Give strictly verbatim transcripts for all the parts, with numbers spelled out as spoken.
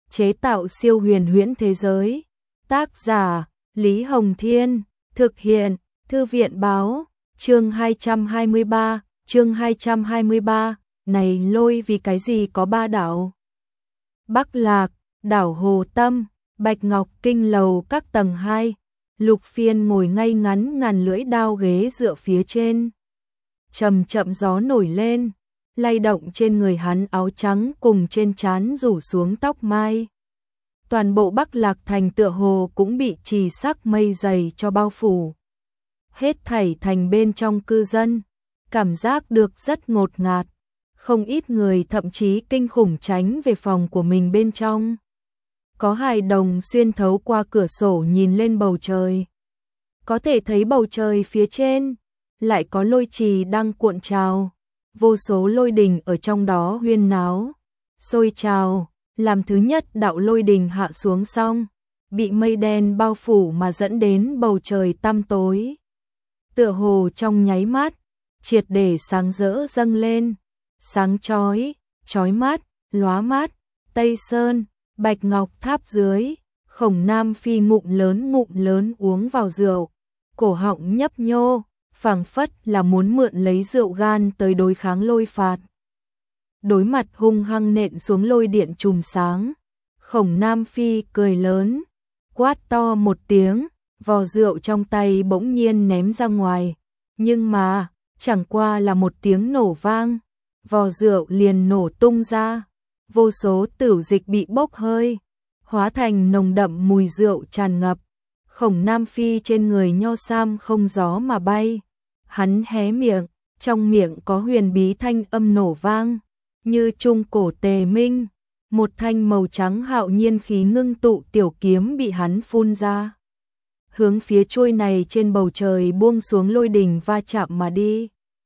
chế tạo siêu huyền huyễn thế giới. Tác giả Lý Hồng Thiên, thực hiện Thư viện Báo. Chương hai trăm hai mươi ba, chương hai trăm hai mươi ba, này lôi vì cái gì có ba đảo? Bắc Lạc, đảo Hồ Tâm, Bạch Ngọc Kinh lầu các tầng hai. Lục Phiên ngồi ngay ngắn ngàn lưỡi đao ghế dựa phía trên. Chậm chậm gió nổi lên, lay động trên người hắn áo trắng cùng trên trán rủ xuống tóc mai. Toàn bộ Bắc Lạc thành tựa hồ cũng bị trì sắc mây dày cho bao phủ. Hết thảy thành bên trong cư dân, cảm giác được rất ngột ngạt. Không ít người thậm chí kinh khủng tránh về phòng của mình bên trong. Có hài đồng xuyên thấu qua cửa sổ nhìn lên bầu trời. Có thể thấy bầu trời phía trên, lại có lôi trì đang cuộn trào. Vô số lôi đình ở trong đó huyên náo, sôi trào. Làm thứ nhất đạo lôi đình hạ xuống xong, bị mây đen bao phủ mà dẫn đến bầu trời tăm tối. Tựa hồ trong nháy mắt, triệt để sáng rỡ dâng lên, sáng chói, chói mắt, lóa mắt. Tây Sơn, Bạch Ngọc Tháp dưới, Khổng Nam Phi ngụm lớn ngụm lớn uống vào rượu, cổ họng nhấp nhô, phảng phất là muốn mượn lấy rượu gan tới đối kháng lôi phạt. Đối mặt hung hăng nện xuống lôi điện chùm sáng, Khổng Nam Phi cười lớn, quát to một tiếng, vò rượu trong tay bỗng nhiên ném ra ngoài. Nhưng mà, chẳng qua là một tiếng nổ vang, vò rượu liền nổ tung ra. Vô số tửu dịch bị bốc hơi, hóa thành nồng đậm mùi rượu tràn ngập. Khổng Nam Phi trên người nho sam không gió mà bay. Hắn hé miệng, trong miệng có huyền bí thanh âm nổ vang, như trung cổ tề minh. Một thanh màu trắng hạo nhiên khí ngưng tụ tiểu kiếm bị hắn phun ra. Hướng phía chuôi này trên bầu trời buông xuống lôi đình va chạm mà đi.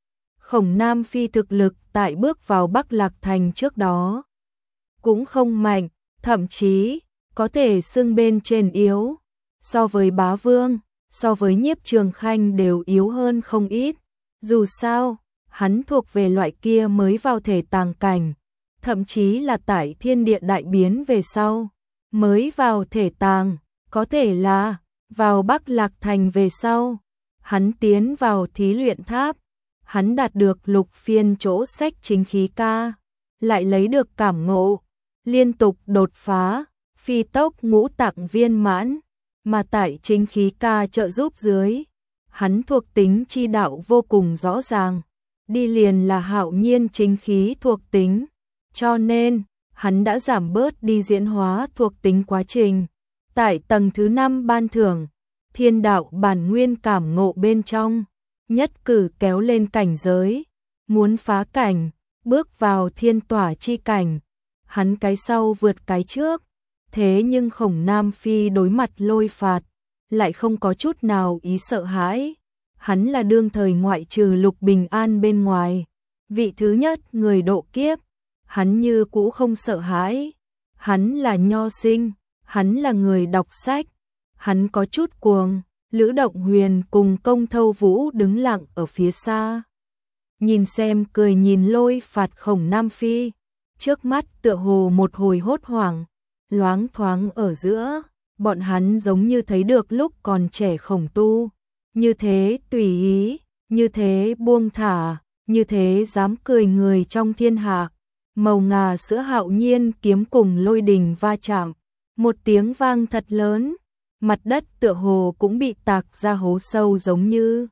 Khổng Nam Phi thực lực tại bước vào Bắc Lạc thành trước đó cũng không mạnh, thậm chí có thể xưng bên trên yếu. So với Bá Vương, so với Nhiếp Trường Khanh đều yếu hơn không ít. Dù sao, hắn thuộc về loại kia mới vào thể tàng cảnh, thậm chí là tại thiên địa đại biến về sau, mới vào thể tàng, có thể là vào Bắc Lạc thành về sau. Hắn tiến vào thí luyện tháp, hắn đạt được Lục Phiên chỗ sách chính khí ca, lại lấy được cảm ngộ, liên tục đột phá, phi tốc ngũ tạng viên mãn, mà tại chính khí ca trợ giúp dưới, hắn thuộc tính chi đạo vô cùng rõ ràng, đi liền là hạo nhiên chính khí thuộc tính, cho nên hắn đã giảm bớt đi diễn hóa thuộc tính quá trình. Tại tầng thứ năm ban thưởng, thiên đạo bản nguyên cảm ngộ bên trong, nhất cử kéo lên cảnh giới, muốn phá cảnh, bước vào thiên tỏa chi cảnh. Hắn cái sau vượt cái trước, thế nhưng Khổng Nam Phi đối mặt lôi phạt, lại không có chút nào ý sợ hãi. Hắn là đương thời ngoại trừ Lục Bình An bên ngoài, vị thứ nhất người độ kiếp, hắn như cũ không sợ hãi. Hắn là nho sinh, hắn là người đọc sách, hắn có chút cuồng. Lữ Động Huyền cùng Công Thâu Vũ đứng lặng ở phía xa, nhìn xem cười nhìn lôi phạt Khổng Nam Phi. Trước mắt tựa hồ một hồi hốt hoảng, loáng thoáng ở giữa, bọn hắn giống như thấy được lúc còn trẻ Khổng Tu, như thế tùy ý, như thế buông thả, như thế dám cười người trong thiên hạ. Màu ngà sữa hạo nhiên kiếm cùng lôi đình va chạm, một tiếng vang thật lớn, mặt đất tựa hồ cũng bị tạc ra hố sâu giống như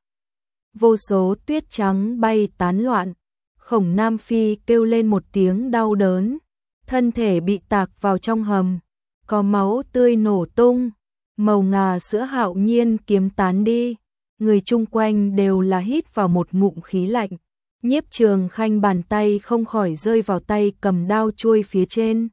vô số tuyết trắng bay tán loạn. Khổng Nam Phi kêu lên một tiếng đau đớn, thân thể bị tạc vào trong hầm, có máu tươi nổ tung, màu ngà sữa hạo nhiên kiếm tán đi, người chung quanh đều là hít vào một ngụm khí lạnh. Nhiếp Trường Khanh bàn tay không khỏi rơi vào tay cầm đao chuôi phía trên,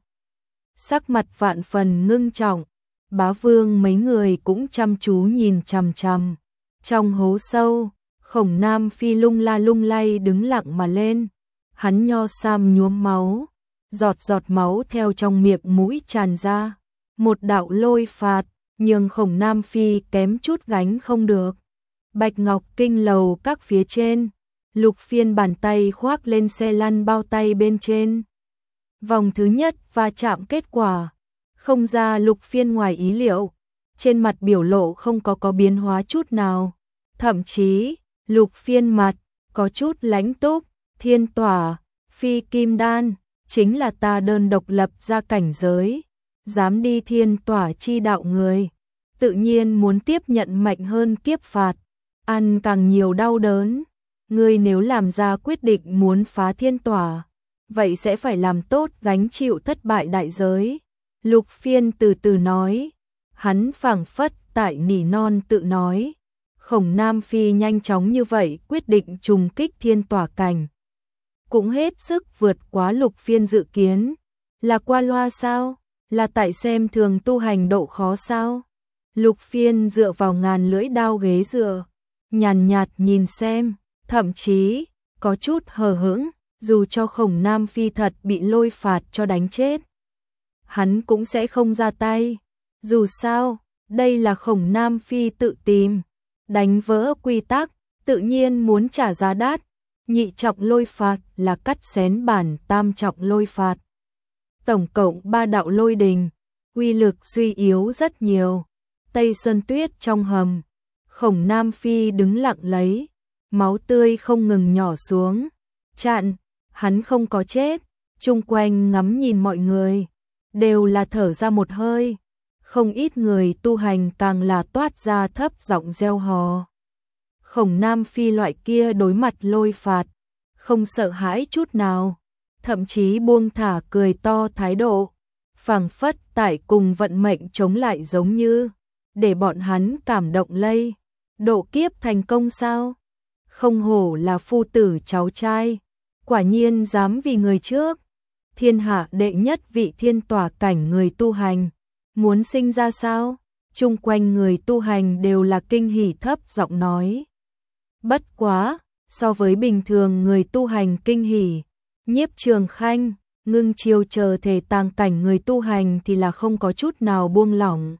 sắc mặt vạn phần ngưng trọng. Bá Vương mấy người cũng chăm chú nhìn chằm chằm. Trong hố sâu, Khổng Nam Phi lung la lung lay đứng lặng mà lên, hắn nho sam nhuốm máu, giọt giọt máu theo trong miệng mũi tràn ra. Một đạo lôi phạt, nhưng Khổng Nam Phi kém chút gánh không được. Bạch Ngọc Kinh lầu các phía trên, Lục Phiên bàn tay khoác lên xe lăn bao tay bên trên. Vòng thứ nhất va chạm kết quả, Không ra Lục Phiên ngoài ý liệu, trên mặt biểu lộ không có có biến hóa chút nào. Thậm chí, Lục Phiên mặt, có chút lãnh túc, thiên tỏa, phi kim đan, chính là ta đơn độc lập ra cảnh giới. Dám đi thiên tỏa chi đạo người, tự nhiên muốn tiếp nhận mạnh hơn kiếp phạt, ăn càng nhiều đau đớn. Ngươi nếu làm ra quyết định muốn phá thiên tỏa, vậy sẽ phải làm tốt gánh chịu thất bại đại giới. Lục Phiên từ từ nói, hắn phảng phất tại nỉ non tự nói. Khổng Nam Phi nhanh chóng như vậy quyết định trùng kích thiên tỏa cảnh, cũng hết sức vượt quá Lục Phiên dự kiến. Là qua loa sao? Là tại xem thường tu hành độ khó sao? Lục Phiên dựa vào ngàn lưỡi đao ghế dựa, nhàn nhạt nhìn xem, thậm chí có chút hờ hững, dù cho Khổng Nam Phi thật bị lôi phạt cho đánh chết, hắn cũng sẽ không ra tay. Dù sao, đây là Khổng Nam Phi tự tìm, đánh vỡ quy tắc, tự nhiên muốn trả giá đắt. Nhị trọng lôi phạt là cắt xén bản tam trọng lôi phạt. Tổng cộng ba đạo lôi đình, uy lực suy yếu rất nhiều. Tây Sơn Tuyết trong hầm, Khổng Nam Phi đứng lặng lấy, máu tươi không ngừng nhỏ xuống. Chặn, hắn không có chết. Chung quanh ngắm nhìn mọi người, đều là thở ra một hơi. Không ít người tu hành càng là toát ra thấp giọng reo hò. Khổng Nam Phi loại kia đối mặt lôi phạt, không sợ hãi chút nào, thậm chí buông thả cười to thái độ, phảng phất tại cùng vận mệnh chống lại giống như, để bọn hắn cảm động lây. Độ kiếp thành công sao? Không hổ là phu tử cháu trai, quả nhiên dám vì người trước. Thiên hạ đệ nhất vị thiên tỏa cảnh người tu hành, muốn sinh ra sao? Chung quanh người tu hành đều là kinh hỉ thấp giọng nói. Bất quá, so với bình thường người tu hành kinh hỉ, Nhiếp Trường Khanh, Ngưng Chiêu chờ thể tàng cảnh người tu hành thì là không có chút nào buông lỏng.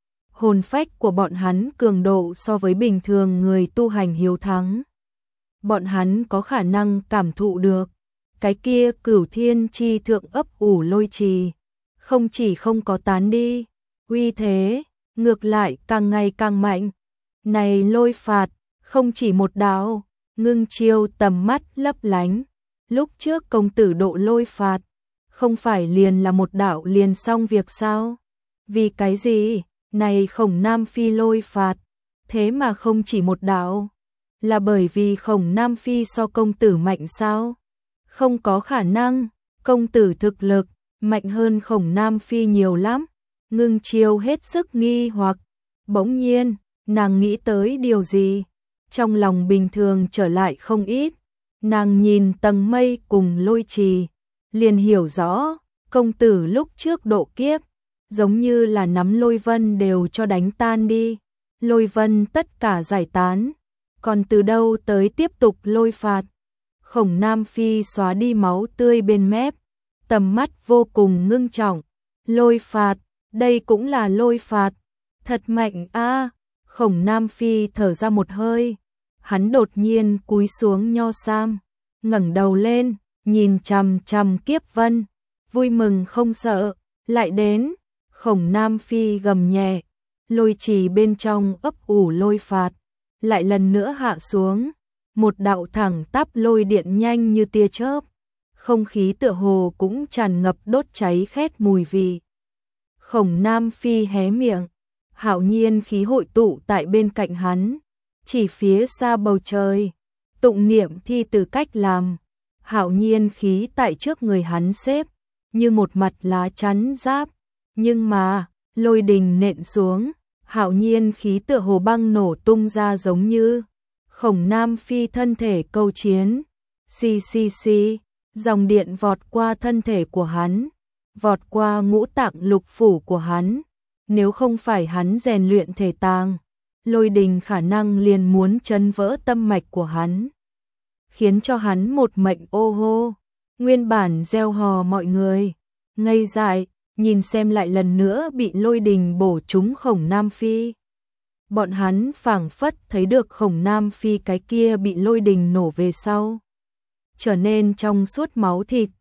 Hồn phách của bọn hắn cường độ so với bình thường người tu hành hiếu thắng. Bọn hắn có khả năng cảm thụ được, cái kia cửu thiên chi thượng ấp ủ lôi trì, không chỉ không có tán đi, uy thế, ngược lại càng ngày càng mạnh. Này lôi phạt, không chỉ một đạo. Ngưng Chiêu tầm mắt lấp lánh. Lúc trước công tử độ lôi phạt, không phải liền là một đạo liền xong việc sao? Vì cái gì? Này Khổng Nam Phi lôi phạt, thế mà không chỉ một đạo. Là bởi vì Khổng Nam Phi so công tử mạnh sao? Không có khả năng, công tử thực lực mạnh hơn Khổng Nam Phi nhiều lắm. Ngưng Chiêu hết sức nghi hoặc, bỗng nhiên, nàng nghĩ tới điều gì? Trong lòng bình thường trở lại không ít, nàng nhìn tầng mây cùng lôi trì, liền hiểu rõ, công tử lúc trước độ kiếp, giống như là nắm lôi vân đều cho đánh tan đi, lôi vân tất cả giải tán, còn từ đâu tới tiếp tục lôi phạt. Khổng Nam Phi xóa đi máu tươi bên mép, tầm mắt vô cùng ngưng trọng. Lôi phạt, đây cũng là lôi phạt, thật mạnh a. Khổng Nam Phi thở ra một hơi, hắn đột nhiên cúi xuống nho sam, ngẩng đầu lên, nhìn chằm chằm Kiếp Vân, vui mừng không sợ, lại đến. Khổng Nam Phi gầm nhẹ, lôi trì bên trong ấp ủ lôi phạt, lại lần nữa hạ xuống, một đạo thẳng tắp lôi điện nhanh như tia chớp, không khí tựa hồ cũng tràn ngập đốt cháy khét mùi vị. Khổng Nam Phi hé miệng, hạo nhiên khí hội tụ tại bên cạnh hắn, chỉ phía xa bầu trời, tụng niệm thi từ cách làm, hạo nhiên khí tại trước người hắn xếp, như một mặt lá chắn giáp, nhưng mà, lôi đình nện xuống, hạo nhiên khí tựa hồ băng nổ tung ra giống như. Khổng Nam Phi thân thể câu chiến, xì xì xì, dòng điện vọt qua thân thể của hắn, vọt qua ngũ tạng lục phủ của hắn. Nếu không phải hắn rèn luyện thể tàng, lôi đình khả năng liền muốn chấn vỡ tâm mạch của hắn, khiến cho hắn một mệnh ô hô. Nguyên bản gieo hò mọi người, ngây dại, nhìn xem lại lần nữa bị lôi đình bổ trúng Khổng Nam Phi. Bọn hắn phảng phất thấy được Khổng Nam Phi cái kia bị lôi đình nổ về sau, trở nên trong suốt máu thịt,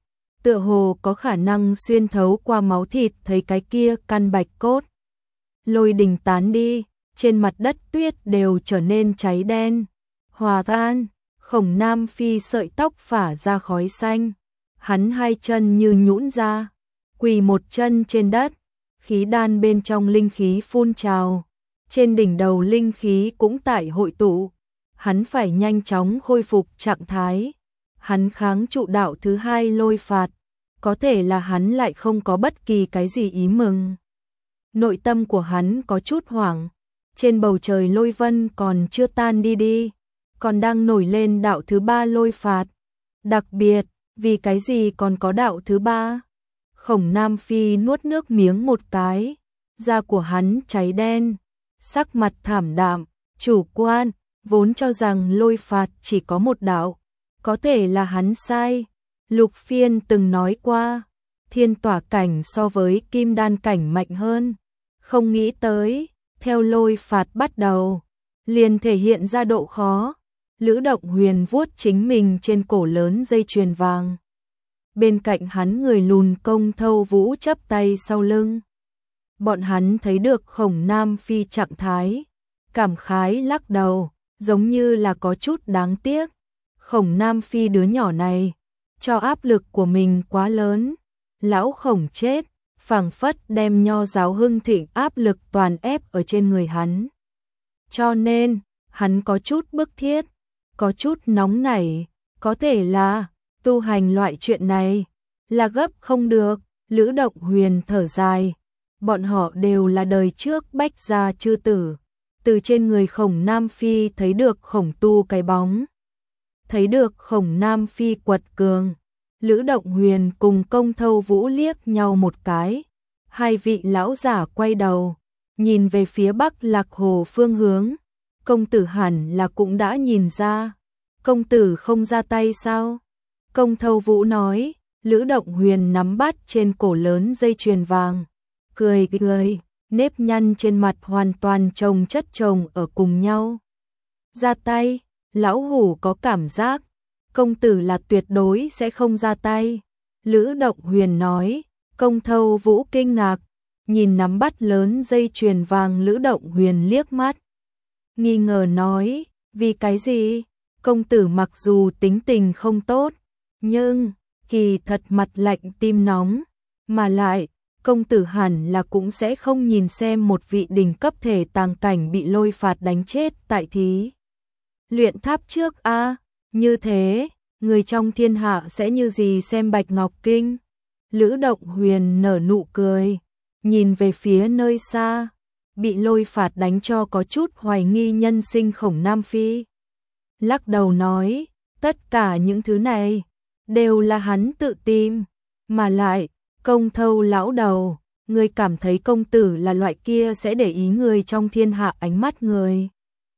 tựa hồ có khả năng xuyên thấu qua máu thịt thấy cái kia căn bạch cốt. Lôi đình tán đi, trên mặt đất tuyết đều trở nên cháy đen, hòa tan. Khổng Nam Phi sợi tóc phả ra khói xanh, hắn hai chân như nhũn ra, quỳ một chân trên đất, khí đan bên trong linh khí phun trào, trên đỉnh đầu linh khí cũng tại hội tụ, hắn phải nhanh chóng khôi phục trạng thái. Hắn kháng trụ đạo thứ hai lôi phạt, có thể là hắn lại không có bất kỳ cái gì ý mừng. Nội tâm của hắn có chút hoảng, trên bầu trời lôi vân còn chưa tan đi đi, còn đang nổi lên đạo thứ ba lôi phạt. Đặc biệt, vì cái gì còn có đạo thứ ba? Khổng Nam Phi nuốt nước miếng một cái, da của hắn cháy đen, sắc mặt thảm đạm, chủ quan, vốn cho rằng lôi phạt chỉ có một đạo, có thể là hắn sai. Lục Phiên từng nói qua, thiên tỏa cảnh so với kim đan cảnh mạnh hơn, không nghĩ tới, theo lôi phạt bắt đầu, liền thể hiện ra độ khó. Lữ Động Huyền vuốt chính mình trên cổ lớn dây chuyền vàng. Bên cạnh hắn người lùn Công Thâu Vũ chắp tay sau lưng. Bọn hắn thấy được Khổng Nam Phi trạng thái, cảm khái lắc đầu, giống như là có chút đáng tiếc. Khổng Nam Phi đứa nhỏ này, cho áp lực của mình quá lớn. Lão Khổng chết, phảng phất đem Nho giáo hưng thịnh áp lực toàn ép ở trên người hắn. Cho nên, hắn có chút bức thiết, có chút nóng nảy, có thể là tu hành loại chuyện này là gấp không được. Lữ Động Huyền thở dài, bọn họ đều là đời trước Bách gia chư tử, từ trên người Khổng Nam Phi thấy được Khổng tu cái bóng, thấy được Khổng Nam Phi quật cường. Lữ Động Huyền cùng Công Thâu Vũ liếc nhau một cái, hai vị lão giả quay đầu, nhìn về phía Bắc Lạc Hồ phương hướng. Công tử hẳn là cũng đã nhìn ra, công tử không ra tay sao? Công Thâu Vũ nói. Lữ Động Huyền nắm bắt trên cổ lớn dây chuyền vàng, cười cười, nếp nhăn trên mặt hoàn toàn chồng chất chồng ở cùng nhau. Ra tay, lão hủ có cảm giác, công tử là tuyệt đối sẽ không ra tay. Lữ Động Huyền nói. Công Thâu Vũ kinh ngạc, nhìn nắm bắt lớn dây chuyền vàng Lữ Động Huyền liếc mắt, nghi ngờ nói, vì cái gì? Công tử mặc dù tính tình không tốt, nhưng kỳ thật mặt lạnh tim nóng, mà lại, công tử hẳn là cũng sẽ không nhìn xem một vị đỉnh cấp thể tàng cảnh bị lôi phạt đánh chết tại thí luyện tháp trước a, à, như thế, người trong thiên hạ sẽ như gì xem Bạch Ngọc Kinh? Lữ Động Huyền nở nụ cười, nhìn về phía nơi xa, bị lôi phạt đánh cho có chút hoài nghi nhân sinh Khổng Nam Phi. Lắc đầu nói, tất cả những thứ này đều là hắn tự tìm, mà lại, Công Thâu lão đầu, người cảm thấy công tử là loại kia sẽ để ý người trong thiên hạ ánh mắt người.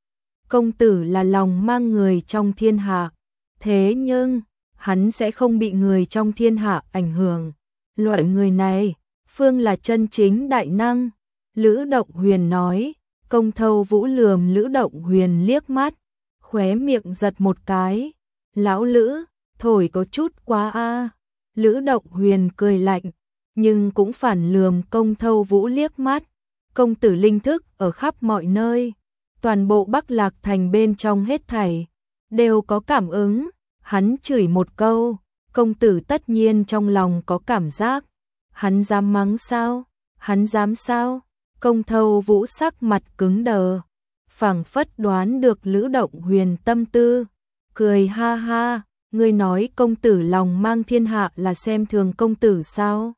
Công tử là lòng mang người trong thiên hạ, thế nhưng, hắn sẽ không bị người trong thiên hạ ảnh hưởng. Loại người này, phương là chân chính đại năng. Lữ Động Huyền nói. Công Thâu Vũ lườm Lữ Động Huyền liếc mắt, khóe miệng giật một cái. Lão Lữ, thổi có chút quá a. À. Lữ Động Huyền cười lạnh, nhưng cũng phản lườm Công Thâu Vũ liếc mắt. Công tử linh thức ở khắp mọi nơi, toàn bộ Bắc Lạc thành bên trong hết thảy đều có cảm ứng. Hắn chửi một câu, công tử tất nhiên trong lòng có cảm giác. Hắn dám mắng sao? Hắn dám sao? Công Thâu Vũ sắc mặt cứng đờ, phảng phất đoán được Lữ Động Huyền tâm tư, cười ha ha, ngươi nói công tử lòng mang thiên hạ là xem thường công tử sao?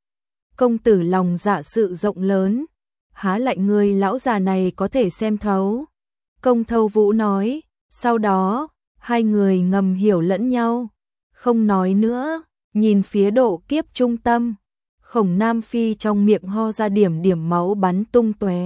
Công tử lòng dạ sự rộng lớn, há lại ngươi lão già này có thể xem thấu. Công Thâu Vũ nói, sau đó, hai người ngầm hiểu lẫn nhau, không nói nữa, nhìn phía độ kiếp trung tâm. Khổng Nam Phi trong miệng ho ra điểm điểm máu bắn tung tóe,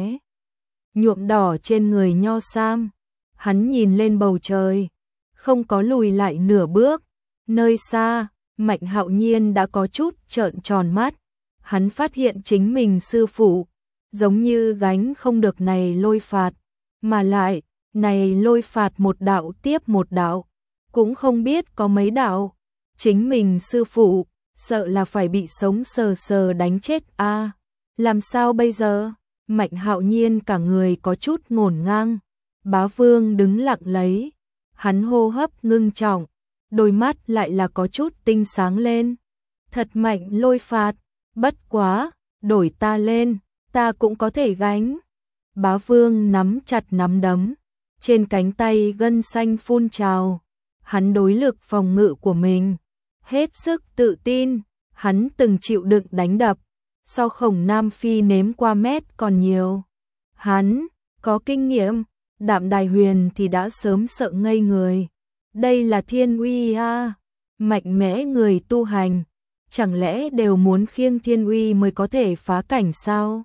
nhuộm đỏ trên người Nho Sam. Hắn nhìn lên bầu trời, không có lùi lại nửa bước. Nơi xa, Mạnh Hạo Nhiên đã có chút trợn tròn mắt. Hắn phát hiện chính mình sư phụ, giống như gánh không được này lôi phạt, mà lại, này lôi phạt một đạo tiếp một đạo, cũng không biết có mấy đạo. Chính mình sư phụ, sợ là phải bị sống sờ sờ đánh chết a. À, làm sao bây giờ? Mạnh Hạo Nhiên cả người có chút ngổn ngang. Bá Vương đứng lặng lấy, hắn hô hấp ngưng trọng, đôi mắt lại là có chút tinh sáng lên. Thật mạnh lôi phạt, bất quá, đổi ta lên, ta cũng có thể gánh. Bá Vương nắm chặt nắm đấm, trên cánh tay gân xanh phun trào. Hắn đối lực phòng ngự của mình hết sức tự tin, hắn từng chịu đựng đánh đập, so Khổng Nam Phi nếm qua mét còn nhiều. Hắn có kinh nghiệm, Đạm Đài Huyền thì đã sớm sợ ngây người. Đây là thiên uy a, mạnh mẽ người tu hành, chẳng lẽ đều muốn khiêng thiên uy mới có thể phá cảnh sao?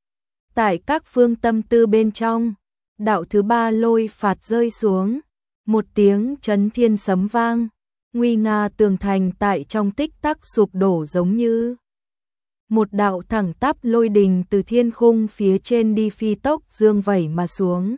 Tại các phương tâm tư bên trong, đạo thứ ba lôi phạt rơi xuống, một tiếng chấn thiên sấm vang, nguy nga tường thành tại trong tích tắc sụp đổ giống như một đạo thẳng tắp lôi đình từ thiên khung phía trên đi phi tốc dương vẩy mà xuống.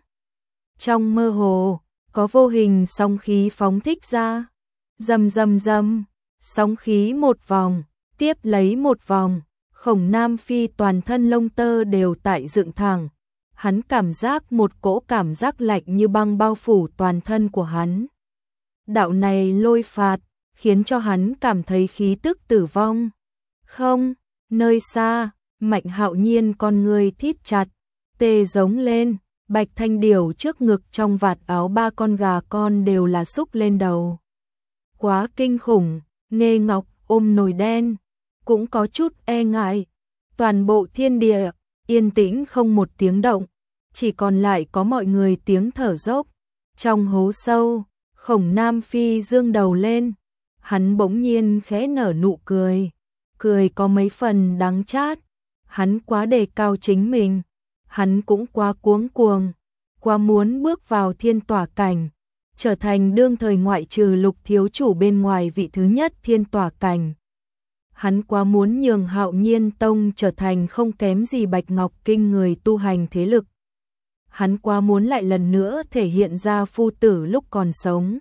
Trong mơ hồ, có vô hình sóng khí phóng thích ra, rầm rầm rầm, sóng khí một vòng, tiếp lấy một vòng, Khổng Nam Phi toàn thân lông tơ đều tại dựng thẳng. Hắn cảm giác một cỗ cảm giác lạnh như băng bao phủ toàn thân của hắn. Đạo này lôi phạt, khiến cho hắn cảm thấy khí tức tử vong. Không, nơi xa, Mạnh Hạo Nhiên con người thít chặt, tê giống lên, Bạch Thanh Điểu trước ngực trong vạt áo ba con gà con đều là xúc lên đầu. Quá kinh khủng, Nghê Ngọc ôm nồi đen, cũng có chút e ngại. Toàn bộ thiên địa, yên tĩnh không một tiếng động, chỉ còn lại có mọi người tiếng thở dốc. Trong hố sâu, Khổng Nam Phi dương đầu lên, hắn bỗng nhiên khẽ nở nụ cười, cười có mấy phần đắng chát. Hắn quá đề cao chính mình, hắn cũng quá cuống cuồng, quá muốn bước vào thiên tỏa cảnh, trở thành đương thời ngoại trừ Lục thiếu chủ bên ngoài vị thứ nhất thiên tỏa cảnh. Hắn quá muốn nhường Hạo Nhiên Tông trở thành không kém gì Bạch Ngọc Kinh người tu hành thế lực. Hắn quá muốn lại lần nữa thể hiện ra phu tử lúc còn sống.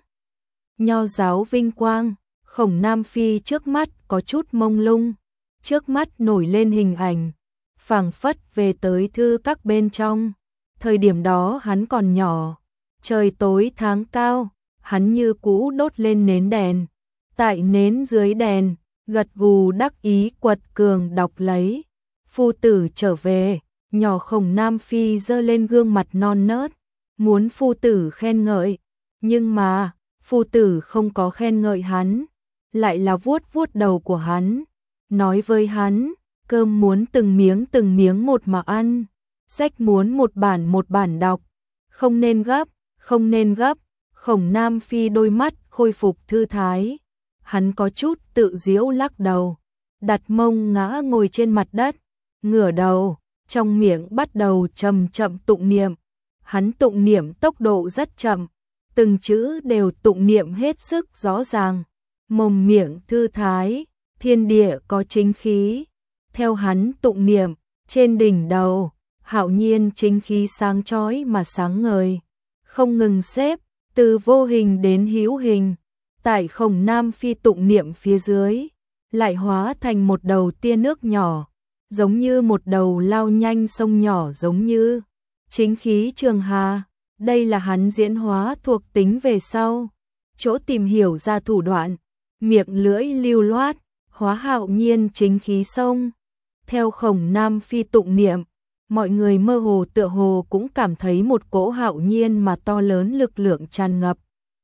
Nho giáo vinh quang, Khổng Nam Phi trước mắt có chút mông lung, trước mắt nổi lên hình ảnh, phảng phất về tới thư các bên trong. Thời điểm đó hắn còn nhỏ, trời tối tháng cao, hắn như cũ đốt lên nến đèn, tại nến dưới đèn, gật gù đắc ý quật cường đọc lấy. Phu tử trở về, nhỏ Khổng Nam Phi giơ lên gương mặt non nớt, muốn phu tử khen ngợi, nhưng mà, phu tử không có khen ngợi hắn, lại là vuốt vuốt đầu của hắn, nói với hắn, cơm muốn từng miếng từng miếng một mà ăn, sách muốn một bản một bản đọc, không nên gấp, không nên gấp. Khổng Nam Phi đôi mắt khôi phục thư thái, hắn có chút tự giễu lắc đầu, đặt mông ngã ngồi trên mặt đất, ngửa đầu, trong miệng bắt đầu chậm chậm tụng niệm. Hắn tụng niệm tốc độ rất chậm, từng chữ đều tụng niệm hết sức rõ ràng, mồm miệng thư thái, thiên địa có chính khí. Theo hắn tụng niệm, trên đỉnh đầu, Hạo Nhiên chính khí sáng chói mà sáng ngời, không ngừng xếp, từ vô hình đến hữu hình. Tại Khổng Nam Phi tụng niệm phía dưới, lại hóa thành một đầu tia nước nhỏ, giống như một đầu lao nhanh sông nhỏ, giống như chính khí trường hà. Đây là hắn diễn hóa thuộc tính về sau, chỗ tìm hiểu ra thủ đoạn, miệng lưỡi lưu loát, hóa Hạo Nhiên chính khí sông. Theo Khổng Nam Phi tụng niệm, mọi người mơ hồ tựa hồ cũng cảm thấy một cỗ Hạo Nhiên mà to lớn lực lượng tràn ngập.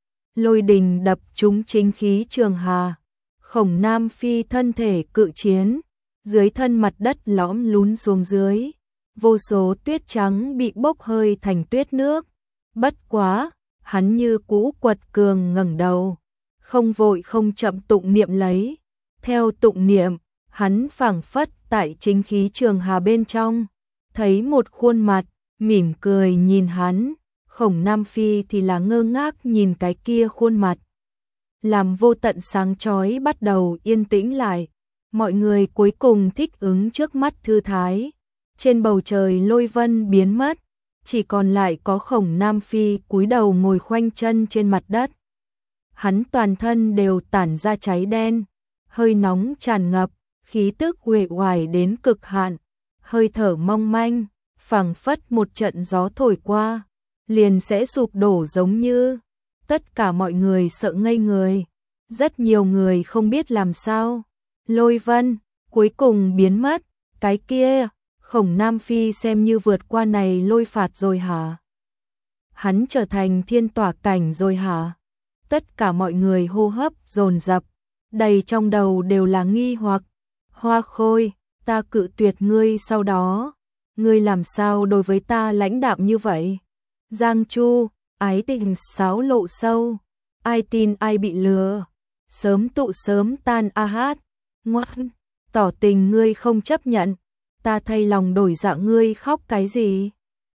Lôi đình đập trúng chính khí trường hà, Khổng Nam Phi thân thể cự chiến, dưới thân mặt đất lõm lún xuống dưới, vô số tuyết trắng bị bốc hơi thành tuyết nước. Bất quá, hắn như cũ quật cường ngẩng đầu, không vội không chậm tụng niệm lấy. Theo tụng niệm, hắn phảng phất tại chính khí trường hà bên trong, thấy một khuôn mặt, mỉm cười nhìn hắn. Khổng Nam Phi thì là ngơ ngác nhìn cái kia khuôn mặt. Làm vô tận sáng chói bắt đầu yên tĩnh lại, mọi người cuối cùng thích ứng trước mắt thư thái. Trên bầu trời lôi vân biến mất, chỉ còn lại có Khổng Nam Phi cúi đầu ngồi khoanh chân trên mặt đất. Hắn toàn thân đều tản ra cháy đen, hơi nóng tràn ngập, khí tức uể oải đến cực hạn, hơi thở mong manh, phảng phất một trận gió thổi qua, liền sẽ sụp đổ giống như. Tất cả mọi người sợ ngây người, rất nhiều người không biết làm sao. Lôi Vân cuối cùng biến mất, cái kia, Khổng Nam Phi xem như vượt qua này lôi phạt rồi hả? Hắn trở thành thiên tỏa cảnh rồi hả? Tất cả mọi người hô hấp dồn dập, đầy trong đầu đều là nghi hoặc. Hoa Khôi, ta cự tuyệt ngươi sau đó, ngươi làm sao đối với ta lãnh đạm như vậy? Giang Chu, ái tình sáo lộ sâu, ai tin ai bị lừa, sớm tụ sớm tan a hát, ngoan, tỏ tình ngươi không chấp nhận, ta thay lòng đổi dạ ngươi khóc cái gì?